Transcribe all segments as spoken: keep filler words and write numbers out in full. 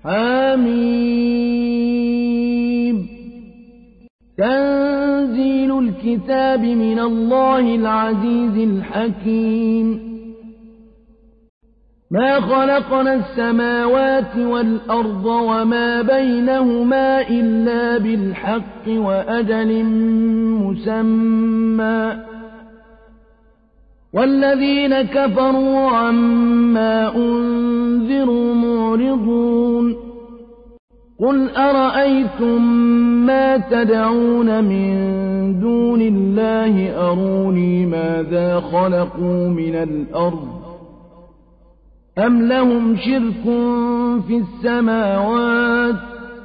حميم تنزيل الكتاب من الله العزيز الحكيم ما خلقنا السماوات والأرض وما بينهما إلا بالحق وأجل مسمى والذين كفروا عما أنذروا معرضون قل أرأيتم ما تدعون من دون الله أروني ماذا خلقوا من الأرض أم لهم شرك في السماوات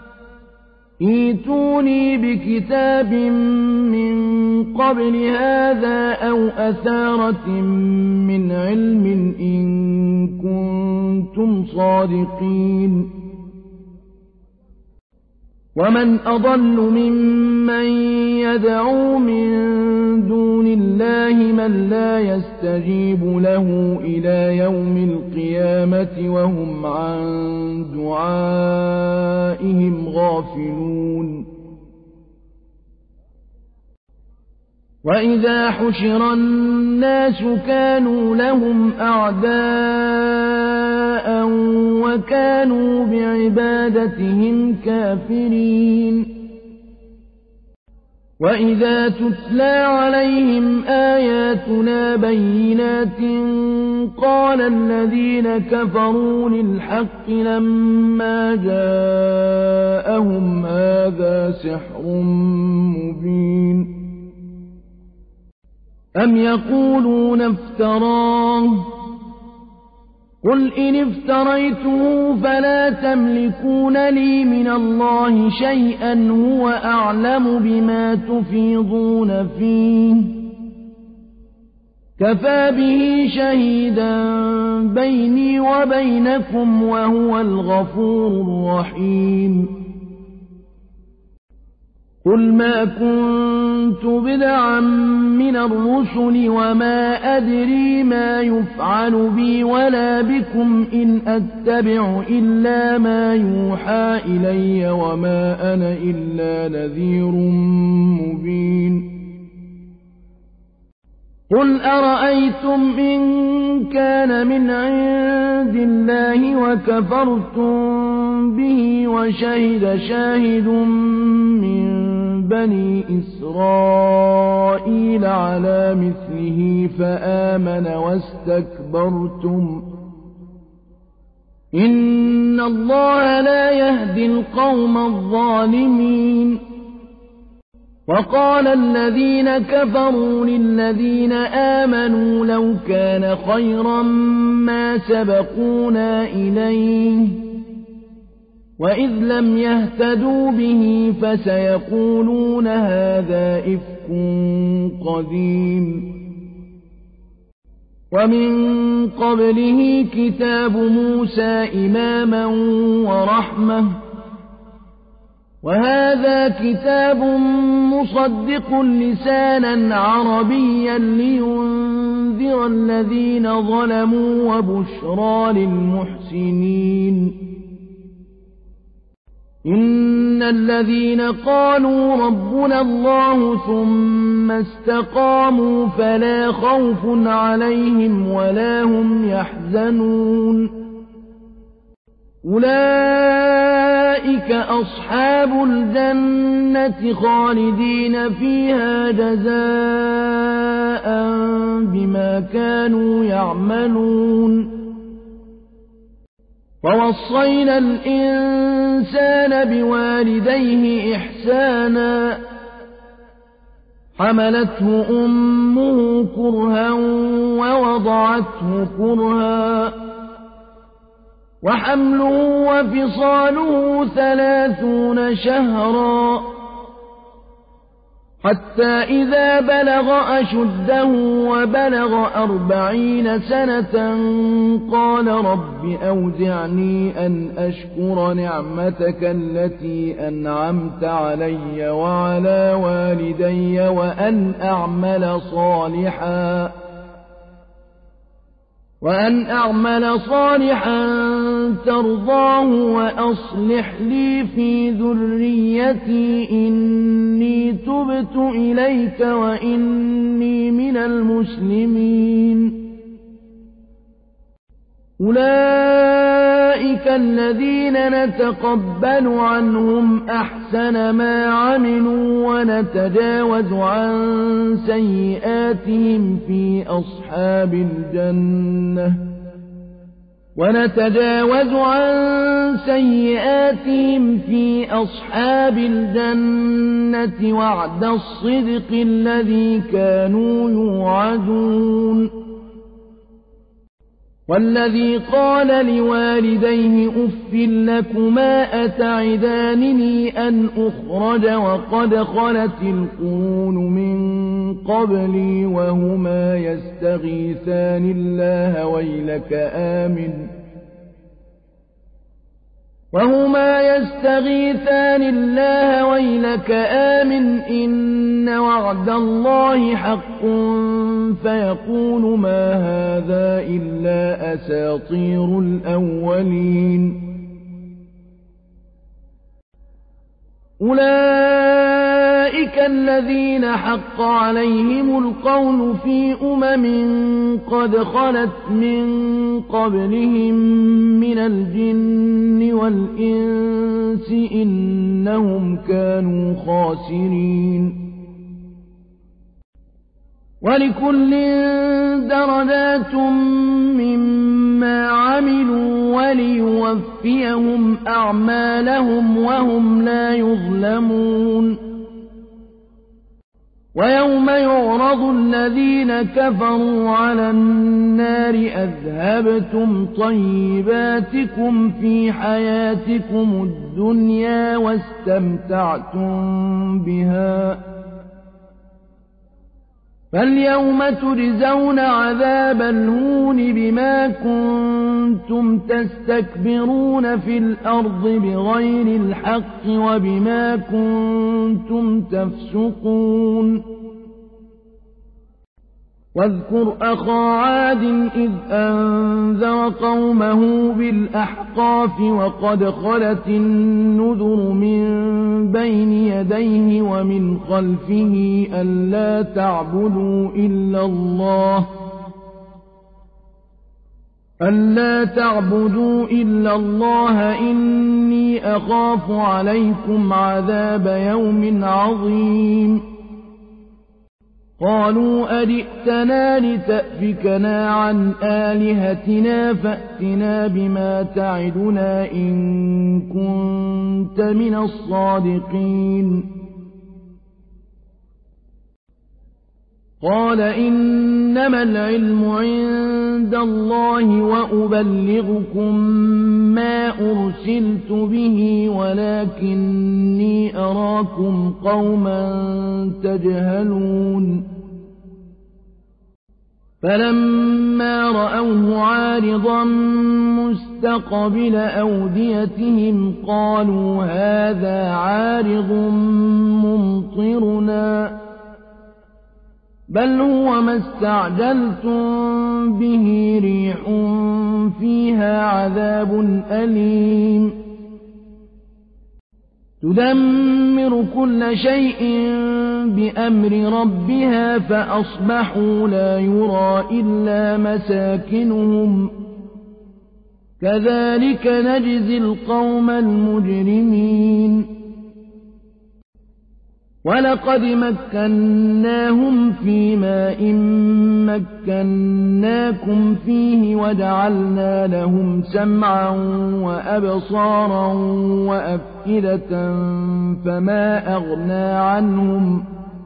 ائتوني بكتاب من قبل هذا أو أثارة من علم إن كنتم صادقين ومن أضل ممن يدعو من دون الله من لا يستجيب له إلى يوم القيامة وهم عن دعائهم غافلون وإذا حشر الناس كانوا لهم أعداء وكانوا بعبادتهم كافرين وإذا تتلى عليهم آياتنا بينات قال الذين كفروا للحق لما جاءهم هذا سحر مبين أم يقولون افتراه قل إن افتريته فلا تملكون لي من الله شيئا هو أعلم بما تفيضون فيه كفى به شهيدا بيني وبينكم وهو الغفور الرحيم قل ما كنت بدعا من الرسل وما أدري ما يفعل بي ولا بكم إن أتبع إلا ما يوحى إلي وما أنا إلا نذير مبين قل أرأيتم إن كان من عند الله وكفرتم به وشهد شاهد من بني إسرائيل على مثله فآمن واستكبرتم إن الله لا يهدي القوم الظالمين وقال الذين كفروا للذين آمنوا لو كان خيرا ما سبقونا إليه وإذ لم يهتدوا به فسيقولون هذا إفك قديم ومن قبله كتاب موسى إماما ورحمة وهذا كتاب مصدق لسانا عربيا لينذر الذين ظلموا وبشرى للمحسنين إن الذين قالوا ربنا الله ثم استقاموا فلا خوف عليهم ولا هم يحزنون أولئك أصحاب الجنة خالدين فيها جزاء بما كانوا يعملون ووصينا الإنسان بوالديه إحسانا حملته أمه كرها ووضعته كرها وحمله وفصاله ثلاثون شهرا حتى إذا بلغ أشده وبلغ أربعين سنة قال رب أوزعني أن أشكر نعمتك التي أنعمت علي وعلى والدي وأن أعمل صالحا وأن أعمل صالحا ترضاه وأصلح لي في ذريتي إني تبت إليك وإني من المسلمين أولئك الذين نتقبل عنهم أحسن ما عملوا ونتجاوز عن سيئاتهم في أصحاب الجنة ونتجاوز عن سيئاتهم في أصحاب الجنة وعد الصدق الذي كانوا يوعدون والذي قال لوالديه أف لكما أتعدانني أن أخرج وقد خلت القرون من قبلي وهما يستغيثان الله ويلك آمن وهما يستغيثان الله ويلك آمن إن وعد الله حق فيقول ما هذا إلا أساطير الأولين أولئك الذين حق عليهم القول في أمم قد خلت من قبلهم من الجن والإنس إنهم كانوا خاسرين ولكل درجات مما عملوا وليوفيهم أعمالهم وهم لا يظلمون ويوم يعرض الذين كفروا على النار أذهبتم طيباتكم في حياتكم الدنيا واستمتعتم بها فاليوم تجزون عذاب الهون بما كنتم تستكبرون في الأرض بغير الحق وبما كنتم تفسقون واذكر أخا عاد إذ أنذر قومه بالأحقاف وقد خلت النذر من بين يديه ومن خلفه ألا تعبدوا إلا الله ألا تعبدوا إلا الله إني أخاف عليكم عذاب يوم عظيم قالوا أجئتنا لتأفكنا عن آلهتنا فأتنا بما تعدنا إن كنت من الصادقين قال إنما العلم عند الله وأبلغكم ما أرسلت به ولكني أراكم قوما تجهلون فلما رأوه عارضا مستقبل أوديتهم قالوا هذا عارض ممطرنا بل هو ما استعجلتم به ريح فيها عذاب أليم تدمر كل شيء بأمر ربها فأصبحوا لا يرى إلا مساكنهم كذلك نجزي القوم المجرمين ولقد مكناهم في ماء مكناكم فيه وجعلنا لهم سمعا وأبصارا وأفئدة فما أغنى عنهم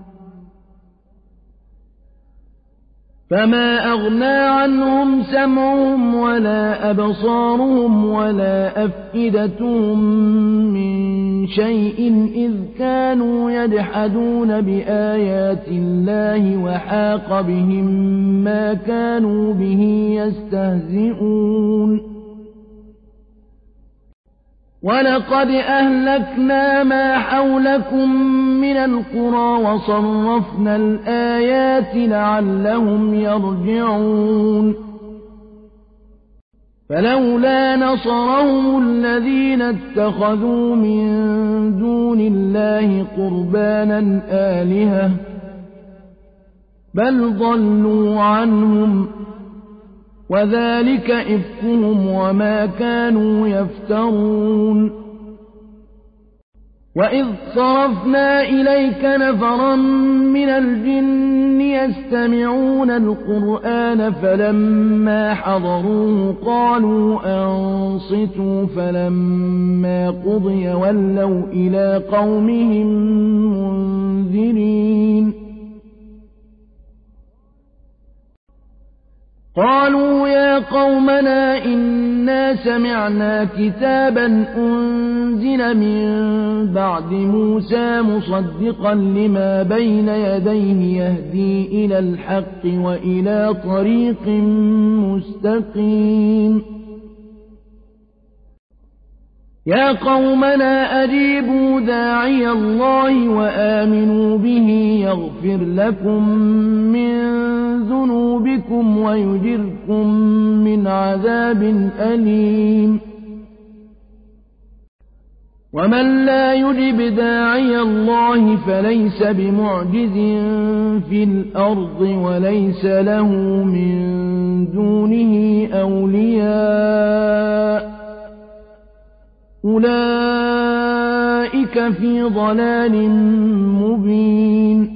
فما أغنى عنهم سمعهم ولا أبصارهم ولا أفئدتهم من شيء إذ كانوا يجحدون بآيات الله وحاق بهم ما كانوا به يستهزئون ولقد أهلكنا ما حولكم من القرى وصرفنا الآيات لعلهم يرجعون فلولا نصرهم الذين اتخذوا من دون الله قربانا آلهة بل ضلوا عنهم وذلك إفكهم وما كانوا يفترون وإذ صرفنا إليك نفرا من الجن يستمعون القرآن فلما حضروه قالوا أنصتوا فلما قضي ولوا إلى قومهم منذرين قالوا يا قومنا إنا سمعنا كتابا أنزل من بعد موسى مصدقا لما بين يديه يهدي إلى الحق وإلى طريق مستقيم يا قومنا أجيبوا داعي الله وآمنوا به يغفر لكم من ذنوبكم ويجركم من عذاب أليم ومن لا يجب داعي الله فليس بمعجز في الأرض وليس له من دونه أولياء أولئك في ضلال مبين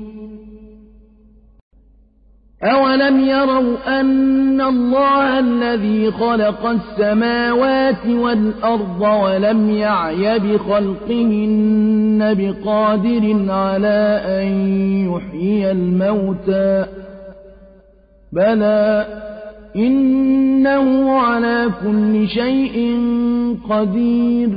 أولم يروا أن الله الذي خلق السماوات والأرض ولم يعي بخلقهن بقادر على أن يحيي الموتى بلى إنه على كل شيء قدير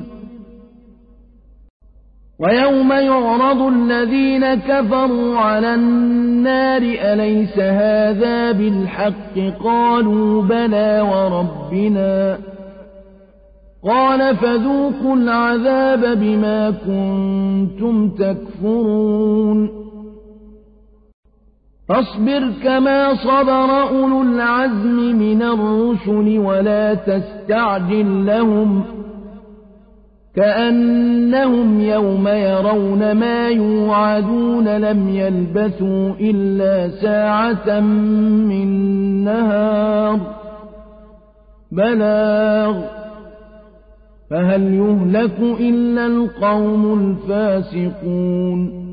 ويوم يعرض الذين كفروا على النار أليس هذا بالحق قالوا بلى وربنا قال فذوقوا العذاب بما كنتم تكفرون فاصبر كما صبر أولو العزم من الرسل ولا تستعجل لهم كأنهم يوم يرون ما يوعدون لم يلبثوا إلا ساعة من نهار بلاغ فهل يهلك إلا القوم الفاسقون